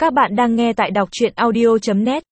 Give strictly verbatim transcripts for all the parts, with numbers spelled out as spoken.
Các bạn đang nghe tại đọc truyện audio chấm net.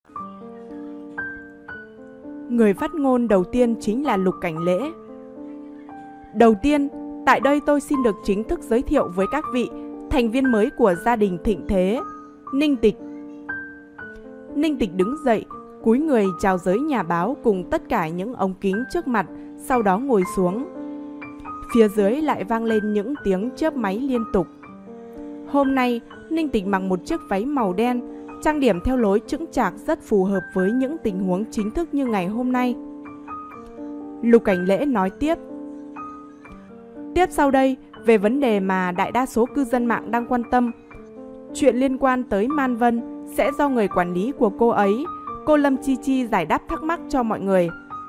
Người phát ngôn đầu tiên chính là Lục Cảnh Lễ. Đầu tiên, tại đây tôi xin được chính thức giới thiệu với các vị thành viên mới của gia đình Thịnh Thế, Ninh Tịch. Ninh Tịch đứng dậy, cúi người chào giới nhà báo cùng tất cả những ống kính trước mặt, sau đó ngồi xuống. Phía dưới lại vang lên những tiếng chớp máy liên tục. Hôm nay, Ninh Tịch mặc một chiếc váy màu đen, trang điểm theo lối chững chạc rất phù hợp với những tình huống chính thức như ngày hôm nay. Lục Cảnh Lễ nói tiếp. Tiếp sau đây, về vấn đề mà đại đa số cư dân mạng đang quan tâm, chuyện liên quan tới Man Vân sẽ do người quản lý của cô ấy, cô Lâm Chi Chi giải đáp thắc mắc cho mọi người.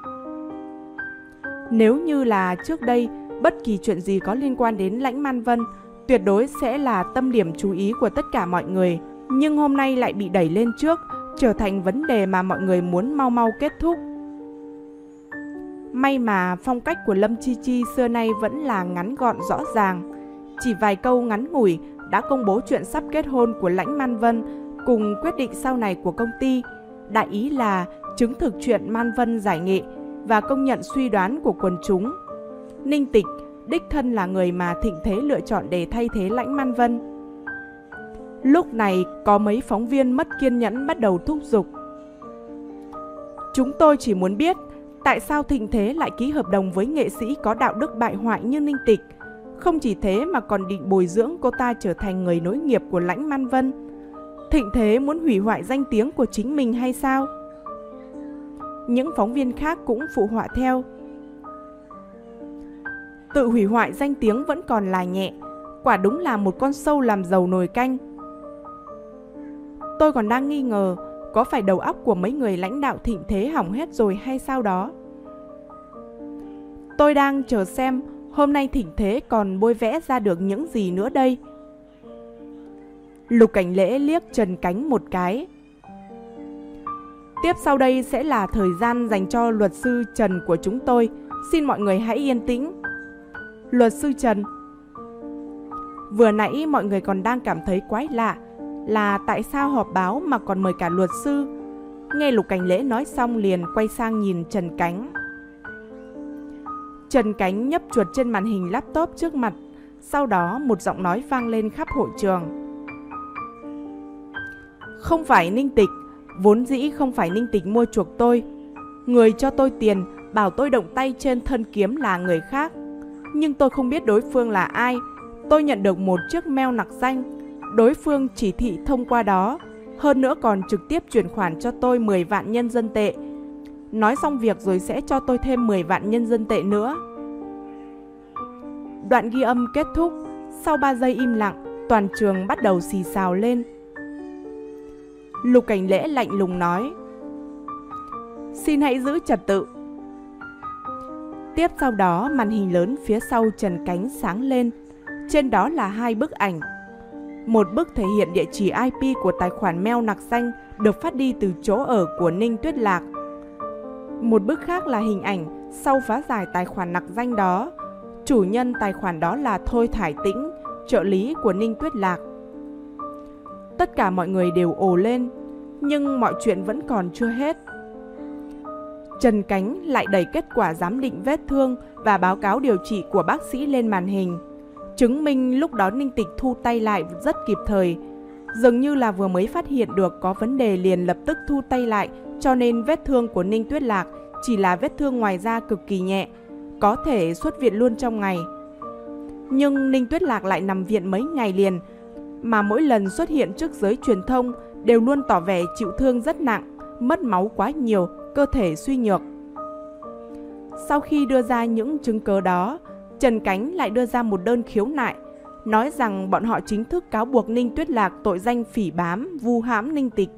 Nếu như là trước đây, bất kỳ chuyện gì có liên quan đến lãnh Man Vân tuyệt đối sẽ là tâm điểm chú ý của tất cả mọi người, nhưng hôm nay lại bị đẩy lên trước, trở thành vấn đề mà mọi người muốn mau mau kết thúc. May mà phong cách của Lâm Chi Chi xưa nay vẫn là ngắn gọn rõ ràng, chỉ vài câu ngắn ngủi đã công bố chuyện sắp kết hôn của lãnh Man Vân cùng quyết định sau này của công ty, đại ý là chứng thực chuyện Man Vân giải nghệ và công nhận suy đoán của quần chúng. Ninh Tịch đích thân là người mà Thịnh Thế lựa chọn để thay thế lãnh Man Vân. Lúc này có mấy phóng viên mất kiên nhẫn bắt đầu thúc giục. Chúng tôi chỉ muốn biết tại sao Thịnh Thế lại ký hợp đồng với nghệ sĩ có đạo đức bại hoại như Ninh Tịch. Không chỉ thế mà còn định bồi dưỡng cô ta trở thành người nối nghiệp của lãnh Man Vân. Thịnh Thế muốn hủy hoại danh tiếng của chính mình hay sao? Những phóng viên khác cũng phụ họa theo. Tự hủy hoại danh tiếng vẫn còn là nhẹ, quả đúng là một con sâu làm dầu nồi canh. Tôi còn đang nghi ngờ có phải đầu óc của mấy người lãnh đạo Thịnh Thế hỏng hết rồi hay sao đó. Tôi đang chờ xem hôm nay Thịnh Thế còn bôi vẽ ra được những gì nữa đây. Lục Cảnh Lễ liếc Trần Cánh một cái. Tiếp sau đây sẽ là thời gian dành cho luật sư Trần của chúng tôi, xin mọi người hãy yên tĩnh. Luật sư Trần. Vừa nãy mọi người còn đang cảm thấy quái lạ là tại sao họp báo mà còn mời cả luật sư. Nghe Lục Cảnh Lễ nói xong liền quay sang nhìn Trần Cánh. Trần Cánh nhấp chuột trên màn hình laptop trước mặt, sau đó một giọng nói vang lên khắp hội trường. Không phải Ninh Tịch, vốn dĩ không phải Ninh Tịch mua chuộc tôi. Người cho tôi tiền bảo tôi động tay trên thân kiếm là người khác, nhưng tôi không biết đối phương là ai. Tôi nhận được một chiếc mail nặc danh, đối phương chỉ thị thông qua đó, hơn nữa còn trực tiếp chuyển khoản cho tôi mười vạn nhân dân tệ. Nói xong việc rồi sẽ cho tôi thêm mười vạn nhân dân tệ nữa. Đoạn ghi âm kết thúc, sau ba giây im lặng, toàn trường bắt đầu xì xào lên. Lục Cảnh Lễ lạnh lùng nói. Xin hãy giữ trật tự. Tiếp sau đó màn hình lớn phía sau Trần Cánh sáng lên, trên đó là hai bức ảnh. Một bức thể hiện địa chỉ i pê của tài khoản mail nặc danh được phát đi từ chỗ ở của Ninh Tuyết Lạc. Một bức khác là hình ảnh sau phá giải tài khoản nặc danh đó. Chủ nhân tài khoản đó là Thôi Thải Tĩnh, trợ lý của Ninh Tuyết Lạc. Tất cả mọi người đều ồ lên, nhưng mọi chuyện vẫn còn chưa hết. Trần Cánh lại đẩy kết quả giám định vết thương và báo cáo điều trị của bác sĩ lên màn hình, chứng minh lúc đó Ninh Tịch thu tay lại rất kịp thời. Dường như là vừa mới phát hiện được có vấn đề liền lập tức thu tay lại, cho nên vết thương của Ninh Tuyết Lạc chỉ là vết thương ngoài da cực kỳ nhẹ, có thể xuất viện luôn trong ngày. Nhưng Ninh Tuyết Lạc lại nằm viện mấy ngày liền, mà mỗi lần xuất hiện trước giới truyền thông đều luôn tỏ vẻ chịu thương rất nặng, mất máu quá nhiều, cơ thể suy nhược. Sau khi đưa ra những chứng cớ đó, Trần Cánh lại đưa ra một đơn khiếu nại, nói rằng bọn họ chính thức cáo buộc Ninh Tuyết Lạc tội danh phỉ báng, vu hãm Ninh Tịch.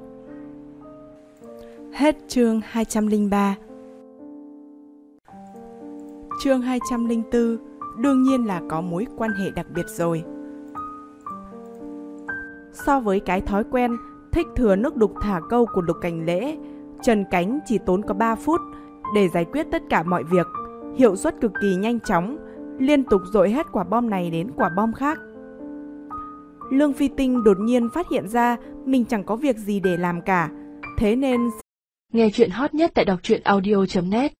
Hết chương hai trăm lẻ ba. Chương hai trăm lẻ bốn, đương nhiên là có mối quan hệ đặc biệt rồi. So với cái thói quen thích thừa nước đục thả câu của Lục Cảnh Lễ, Trần Cánh chỉ tốn có ba phút để giải quyết tất cả mọi việc, hiệu suất cực kỳ nhanh chóng, liên tục dội hết quả bom này đến quả bom khác. Lương Phi Tinh đột nhiên phát hiện ra mình chẳng có việc gì để làm cả. Thế nên nghe chuyện hot nhất tại đọc truyện audio chấm net